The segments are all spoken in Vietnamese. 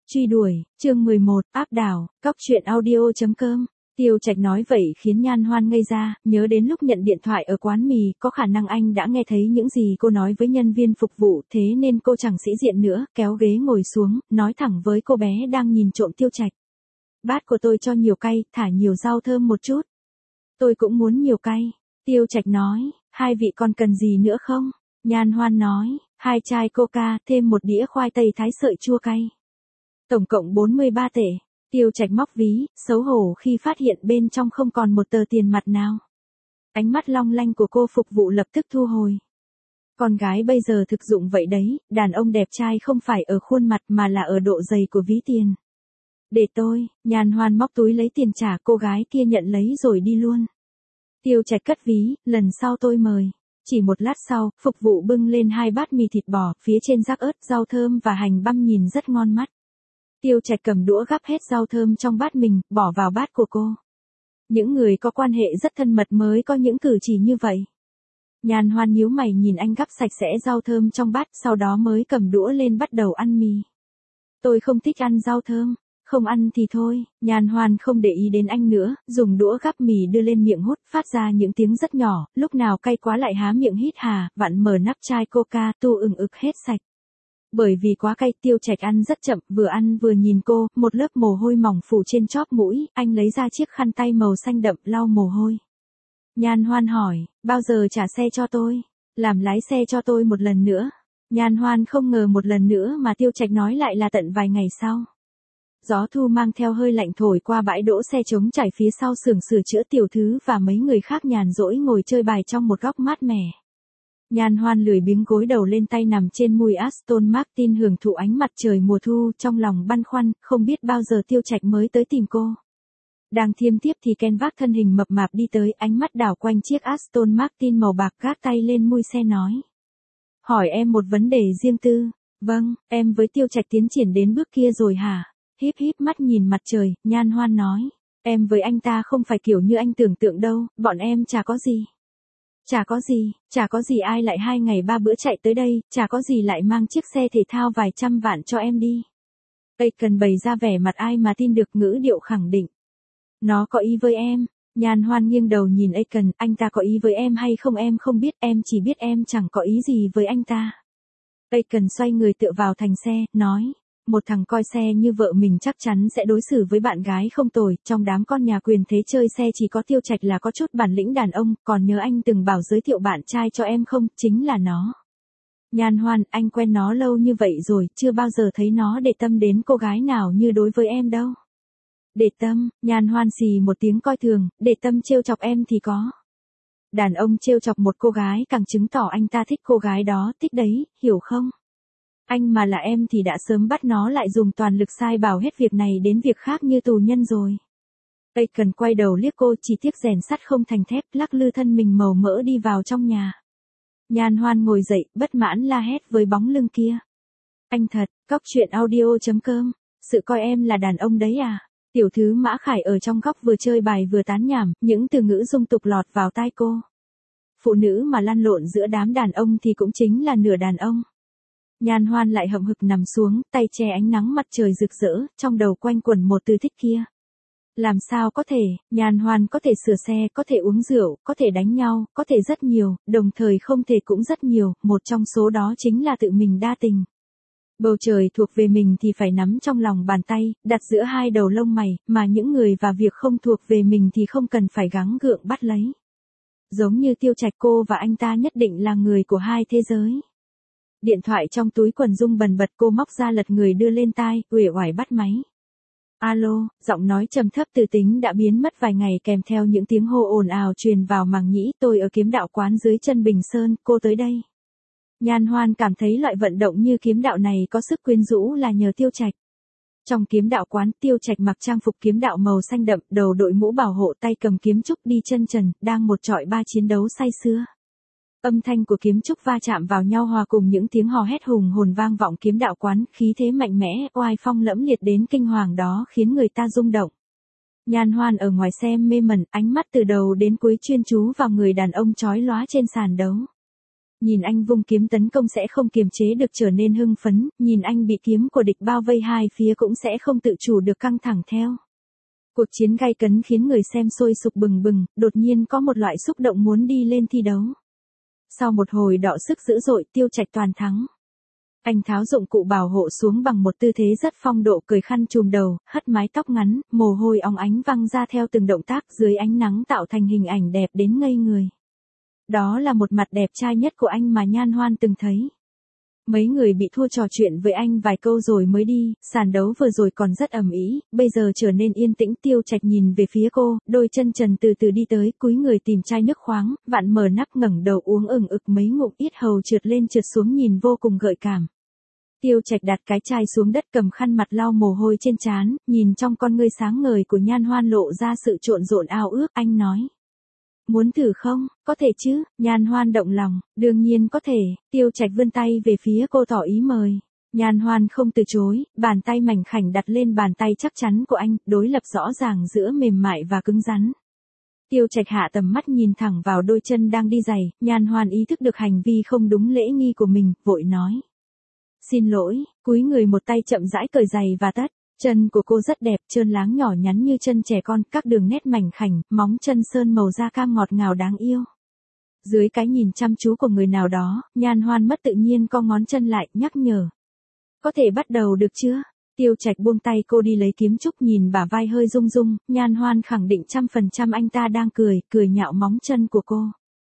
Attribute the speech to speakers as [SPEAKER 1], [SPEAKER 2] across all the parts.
[SPEAKER 1] Truy đuổi, chương 11, áp đảo, cóc truyện audio.com. Tiêu Trạch nói vậy khiến Nhan Hoan ngây ra, nhớ đến lúc nhận điện thoại ở quán mì, có khả năng anh đã nghe thấy những gì cô nói với nhân viên phục vụ, thế nên cô chẳng sĩ diện nữa, kéo ghế ngồi xuống, nói thẳng với cô bé đang nhìn trộm Tiêu Trạch. Bát của tôi cho nhiều cay, thả nhiều rau thơm một chút. Tôi cũng muốn nhiều cay. Tiêu Trạch nói, hai vị còn cần gì nữa không? Nhan Hoan nói, 2 chai coca, thêm 1 đĩa khoai tây thái sợi chua cay. Tổng cộng 43 tệ. Tiêu Trạch móc ví, xấu hổ khi phát hiện bên trong không còn một tờ tiền mặt nào. Ánh mắt long lanh của cô phục vụ lập tức thu hồi. Con gái bây giờ thực dụng vậy đấy, đàn ông đẹp trai không phải ở khuôn mặt mà là ở độ dày của ví tiền. Để tôi, Nhan Hoan móc túi lấy tiền trả, cô gái kia nhận lấy rồi đi luôn. Tiêu Trạch cất ví, lần sau tôi mời. Chỉ một lát sau, phục vụ bưng lên 2 bát mì thịt bò, phía trên rắc ớt, rau thơm và hành băm nhìn rất ngon mắt. Tiêu Trạch cầm đũa gắp hết rau thơm trong bát mình, bỏ vào bát của cô. Những người có quan hệ rất thân mật mới có những cử chỉ như vậy. Nhan Hoan nhíu mày nhìn anh gắp sạch sẽ rau thơm trong bát, sau đó mới cầm đũa lên bắt đầu ăn mì. Tôi không thích ăn rau thơm. Không ăn thì thôi. Nhan Hoan không để ý đến anh nữa, dùng đũa gắp mì đưa lên miệng hút, phát ra những tiếng rất nhỏ, lúc nào cay quá lại há miệng hít hà, vặn mở nắp chai coca, tu ừng ực hết sạch. Bởi vì quá cay, Tiêu Trạch ăn rất chậm, vừa ăn vừa nhìn cô, một lớp mồ hôi mỏng phủ trên chóp mũi, anh lấy ra chiếc khăn tay màu xanh đậm lau mồ hôi. Nhan Hoan hỏi, bao giờ trả xe cho tôi? Làm lái xe cho tôi một lần nữa. Nhan Hoan không ngờ một lần nữa mà Tiêu Trạch nói lại là tận vài ngày sau. Gió thu mang theo hơi lạnh thổi qua bãi đỗ xe trống trải phía sau xưởng sửa chữa Tiểu Thứ và mấy người khác nhàn rỗi ngồi chơi bài trong một góc mát mẻ. Nhan Hoan lười biếng gối đầu lên tay nằm trên mui Aston Martin hưởng thụ ánh mặt trời mùa thu, trong lòng băn khoăn, không biết bao giờ Tiêu Trạch mới tới tìm cô. Đang thiêm tiếp thì Ken vác thân hình mập mạp đi tới, ánh mắt đảo quanh chiếc Aston Martin màu bạc, gác tay lên mui xe nói. Hỏi em một vấn đề riêng tư. Vâng, em với Tiêu Trạch tiến triển đến bước kia rồi hả? Híp híp mắt nhìn mặt trời, Nhan Hoan nói. Em với anh ta không phải kiểu như anh tưởng tượng đâu, bọn em chả có gì. Chả có gì ai lại 2 ngày 3 bữa chạy tới đây, chả có gì lại mang chiếc xe thể thao vài trăm vạn cho em đi. Cần bày ra vẻ mặt ai mà tin được, ngữ điệu khẳng định. Nó có ý với em. Nhan Hoan nghiêng đầu nhìn Cần, anh ta có ý với em hay không em không biết, em chỉ biết em chẳng có ý gì với anh ta. Cần xoay người tựa vào thành xe, nói. Một thằng coi xe như vợ mình chắc chắn sẽ đối xử với bạn gái không tồi, trong đám con nhà quyền thế chơi xe chỉ có Tiêu Trạch là có chút bản lĩnh đàn ông, còn nhớ anh từng bảo giới thiệu bạn trai cho em không, chính là nó. Nhan Hoan, anh quen nó lâu như vậy rồi, chưa bao giờ thấy nó để tâm đến cô gái nào như đối với em đâu. Để tâm, Nhan Hoan xì một tiếng coi thường, để tâm trêu chọc em thì có. Đàn ông trêu chọc một cô gái càng chứng tỏ anh ta thích cô gái đó, thích đấy, hiểu không? Anh mà là em thì đã sớm bắt nó lại dùng toàn lực sai bảo hết việc này đến việc khác như tù nhân rồi. Cần quay đầu liếc cô, chỉ tiếc rèn sắt không thành thép, lắc lư thân mình màu mỡ đi vào trong nhà. Nhan Hoan ngồi dậy, bất mãn la hét với bóng lưng kia. Anh thật, cóc truyện audio.com, sự coi em là đàn ông đấy à? Tiểu Thứ Mã Khải ở trong góc vừa chơi bài vừa tán nhảm, những từ ngữ dung tục lọt vào tai cô. Phụ nữ mà lăn lộn giữa đám đàn ông thì cũng chính là nửa đàn ông. Nhan Hoan lại hậm hực nằm xuống, tay che ánh nắng mặt trời rực rỡ, trong đầu quanh quẩn một từ thích kia. Làm sao có thể, Nhan Hoan có thể sửa xe, có thể uống rượu, có thể đánh nhau, có thể rất nhiều, đồng thời không thể cũng rất nhiều, một trong số đó chính là tự mình đa tình. Bầu trời thuộc về mình thì phải nắm trong lòng bàn tay, đặt giữa hai đầu lông mày, mà những người và việc không thuộc về mình thì không cần phải gắng gượng bắt lấy. Giống như Tiêu Trạch, cô và anh ta nhất định là người của hai thế giới. Điện thoại trong túi quần rung bần bật, cô móc ra lật người đưa lên tai, uể oải bắt máy. Alo, giọng nói trầm thấp từ tính đã biến mất vài ngày kèm theo những tiếng hô ồn ào truyền vào màng nhĩ, tôi ở Kiếm Đạo quán dưới chân Bình Sơn, cô tới đây. Nhan Hoan cảm thấy loại vận động như kiếm đạo này có sức quyến rũ là nhờ Tiêu Trạch. Trong Kiếm Đạo quán, Tiêu Trạch mặc trang phục kiếm đạo màu xanh đậm, đầu đội mũ bảo hộ, tay cầm kiếm trúc, đi chân trần, đang một trọi ba chiến đấu say sưa. Âm thanh của kiếm trúc va chạm vào nhau hòa cùng những tiếng hò hét hùng hồn vang vọng Kiếm Đạo quán, khí thế mạnh mẽ, oai phong lẫm liệt đến kinh hoàng đó khiến người ta rung động. Nhan Hoan ở ngoài xem mê mẩn, ánh mắt từ đầu đến cuối chuyên chú vào người đàn ông chói lóa trên sàn đấu. Nhìn anh vung kiếm tấn công sẽ không kiềm chế được trở nên hưng phấn, nhìn anh bị kiếm của địch bao vây hai phía cũng sẽ không tự chủ được căng thẳng theo. Cuộc chiến gay cấn khiến người xem sôi sục bừng bừng, đột nhiên có một loại xúc động muốn đi lên thi đấu. Sau một hồi đọ sức dữ dội, Tiêu Trạch toàn thắng. Anh tháo dụng cụ bảo hộ xuống bằng một tư thế rất phong độ, cởi khăn trùm đầu, hất mái tóc ngắn, mồ hôi óng ánh văng ra theo từng động tác, dưới ánh nắng tạo thành hình ảnh đẹp đến ngây người. Đó là một mặt đẹp trai nhất của anh mà Nhan Hoan từng thấy. Mấy người bị thua trò chuyện với anh vài câu rồi mới đi, sàn đấu vừa rồi còn rất ầm ĩ, bây giờ trở nên yên tĩnh. Tiêu Trạch nhìn về phía cô, đôi chân trần từ từ đi tới, cúi người tìm chai nước khoáng, vặn mở nắp ngẩng đầu uống ực mấy ngụm, yết hầu trượt lên trượt xuống nhìn vô cùng gợi cảm. Tiêu Trạch đặt cái chai xuống đất, cầm khăn mặt lau mồ hôi trên trán, nhìn trong con ngươi sáng ngời của Nhan Hoan lộ ra sự trộn rộn ao ước, anh nói. Muốn thử không? Có thể chứ? Nhan Hoan động lòng, đương nhiên có thể. Tiêu Trạch vươn tay về phía cô tỏ ý mời. Nhan Hoan không từ chối, bàn tay mảnh khảnh đặt lên bàn tay chắc chắn của anh, đối lập rõ ràng giữa mềm mại và cứng rắn. Tiêu Trạch hạ tầm mắt nhìn thẳng vào đôi chân đang đi giày, Nhan Hoan ý thức được hành vi không đúng lễ nghi của mình, vội nói. Xin lỗi, cúi người một tay chậm rãi cởi giày và tất. Chân của cô rất đẹp, trơn láng nhỏ nhắn như chân trẻ con, các đường nét mảnh khảnh, móng chân sơn màu da cam ngọt ngào đáng yêu. Dưới cái nhìn chăm chú của người nào đó, Nhan Hoan mất tự nhiên co ngón chân lại, nhắc nhở. Có thể bắt đầu được chưa? Tiêu Trạch buông tay cô đi lấy kiếm trúc, nhìn bả vai hơi rung rung, Nhan Hoan khẳng định 100% anh ta đang cười nhạo móng chân của cô.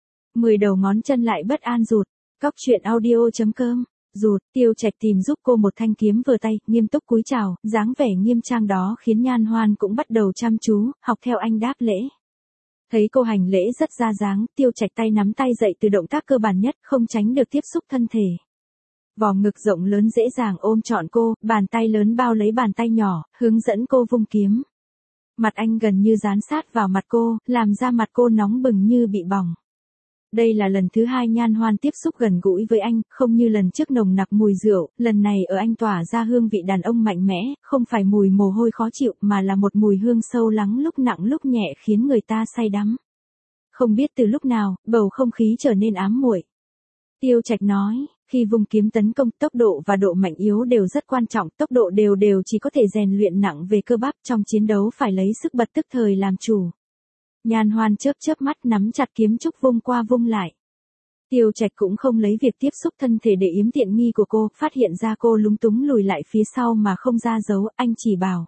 [SPEAKER 1] 10 đầu ngón chân lại bất an rụt. Cóc truyện audio.com Rụt. Tiêu Trạch tìm giúp cô một thanh kiếm vừa tay, nghiêm túc cúi chào, dáng vẻ nghiêm trang đó khiến Nhan Hoan cũng bắt đầu chăm chú, học theo anh đáp lễ. Thấy cô hành lễ rất ra dáng, Tiêu Trạch tay nắm tay dậy từ động tác cơ bản nhất, không tránh được tiếp xúc thân thể. Vòng ngực rộng lớn dễ dàng ôm trọn cô, bàn tay lớn bao lấy bàn tay nhỏ, hướng dẫn cô vung kiếm. Mặt anh gần như dán sát vào mặt cô, làm da mặt cô nóng bừng như bị bỏng. Đây là lần thứ 2 Nhan Hoan tiếp xúc gần gũi với anh, không như lần trước nồng nặc mùi rượu, lần này ở anh tỏa ra hương vị đàn ông mạnh mẽ, không phải mùi mồ hôi khó chịu mà là một mùi hương sâu lắng lúc nặng lúc nhẹ khiến người ta say đắm. Không biết từ lúc nào, bầu không khí trở nên ám muội. Tiêu Trạch nói, khi vùng kiếm tấn công, tốc độ và độ mạnh yếu đều rất quan trọng, tốc độ đều chỉ có thể rèn luyện nặng về cơ bắp, trong chiến đấu phải lấy sức bật tức thời làm chủ. Nhan Hoan chớp mắt nắm chặt kiếm trúc vung qua vung lại. Tiêu Trạch cũng không lấy việc tiếp xúc thân thể để yếm tiện nghi của cô, phát hiện ra cô lúng túng lùi lại phía sau mà không ra dấu, anh chỉ bảo.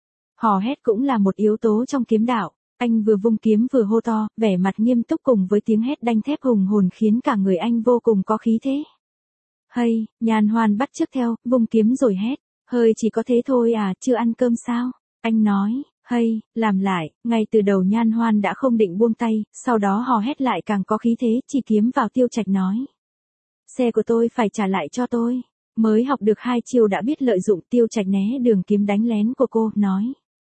[SPEAKER 1] Hò hét cũng là một yếu tố trong kiếm đạo, anh vừa vung kiếm vừa hô to, vẻ mặt nghiêm túc cùng với tiếng hét đanh thép hùng hồn khiến cả người anh vô cùng có khí thế. Hay, Nhan Hoan bắt chước theo, vung kiếm rồi hét, hơi chỉ có thế thôi à, chưa ăn cơm sao? Anh nói. Hay, làm lại, ngay từ đầu Nhan Hoan đã không định buông tay, sau đó hò hét lại càng có khí thế, chỉ kiếm vào Tiêu Trạch nói. Xe của tôi phải trả lại cho tôi. Mới học được 2 chiêu đã biết lợi dụng. Tiêu Trạch né đường kiếm đánh lén của cô, nói.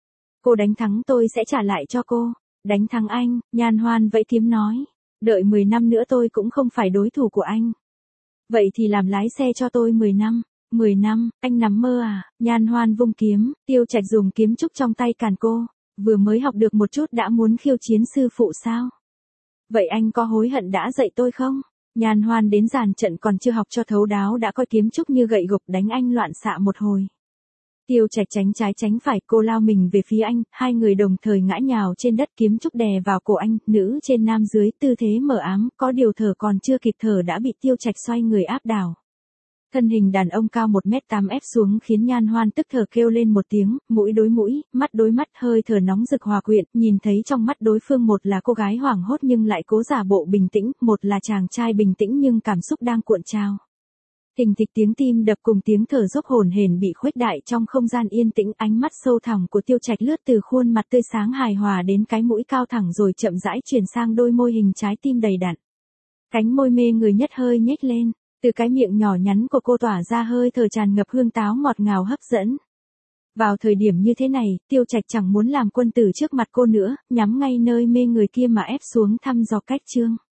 [SPEAKER 1] Cô đánh thắng tôi sẽ trả lại cho cô. Đánh thắng anh, Nhan Hoan vẫy kiếm nói. Đợi 10 năm nữa tôi cũng không phải đối thủ của anh. Vậy thì làm lái xe cho tôi 10 năm. 10 năm, anh nằm mơ à? Nhan Hoan vung kiếm, Tiêu Trạch dùng kiếm trúc trong tay cản cô. Vừa mới học được một chút đã muốn khiêu chiến sư phụ sao? Vậy anh có hối hận đã dạy tôi không? Nhan Hoan đến dàn trận còn chưa học cho thấu đáo đã coi kiếm trúc như gậy gộc đánh anh loạn xạ một hồi. Tiêu Trạch tránh trái tránh phải, cô lao mình về phía anh, hai người đồng thời ngã nhào trên đất, kiếm trúc đè vào cổ anh, nữ trên nam dưới, tư thế mờ ám, có điều thở còn chưa kịp thở đã bị Tiêu Trạch xoay người áp đảo. Thân hình đàn ông cao 1m8 ép xuống khiến Nhan Hoan tức thở kêu lên một tiếng, mũi đối mũi, mắt đối mắt, hơi thở nóng rực hòa quyện, nhìn thấy trong mắt đối phương một là cô gái hoảng hốt nhưng lại cố giả bộ bình tĩnh, một là chàng trai bình tĩnh nhưng cảm xúc đang cuộn trào. Thình thịch tiếng tim đập cùng tiếng thở dốc hổn hển bị khuếch đại trong không gian yên tĩnh, ánh mắt sâu thẳm của Tiêu Trạch lướt từ khuôn mặt tươi sáng hài hòa đến cái mũi cao thẳng rồi chậm rãi chuyển sang đôi môi hình trái tim đầy đặn. Cánh môi mê người nhất hơi nhếch lên. Từ cái miệng nhỏ nhắn của cô tỏa ra hơi thở tràn ngập hương táo ngọt ngào hấp dẫn. Vào thời điểm như thế này, Tiêu Trạch chẳng muốn làm quân tử trước mặt cô nữa, nhắm ngay nơi mê người kia mà ép xuống thăm dò cách chương.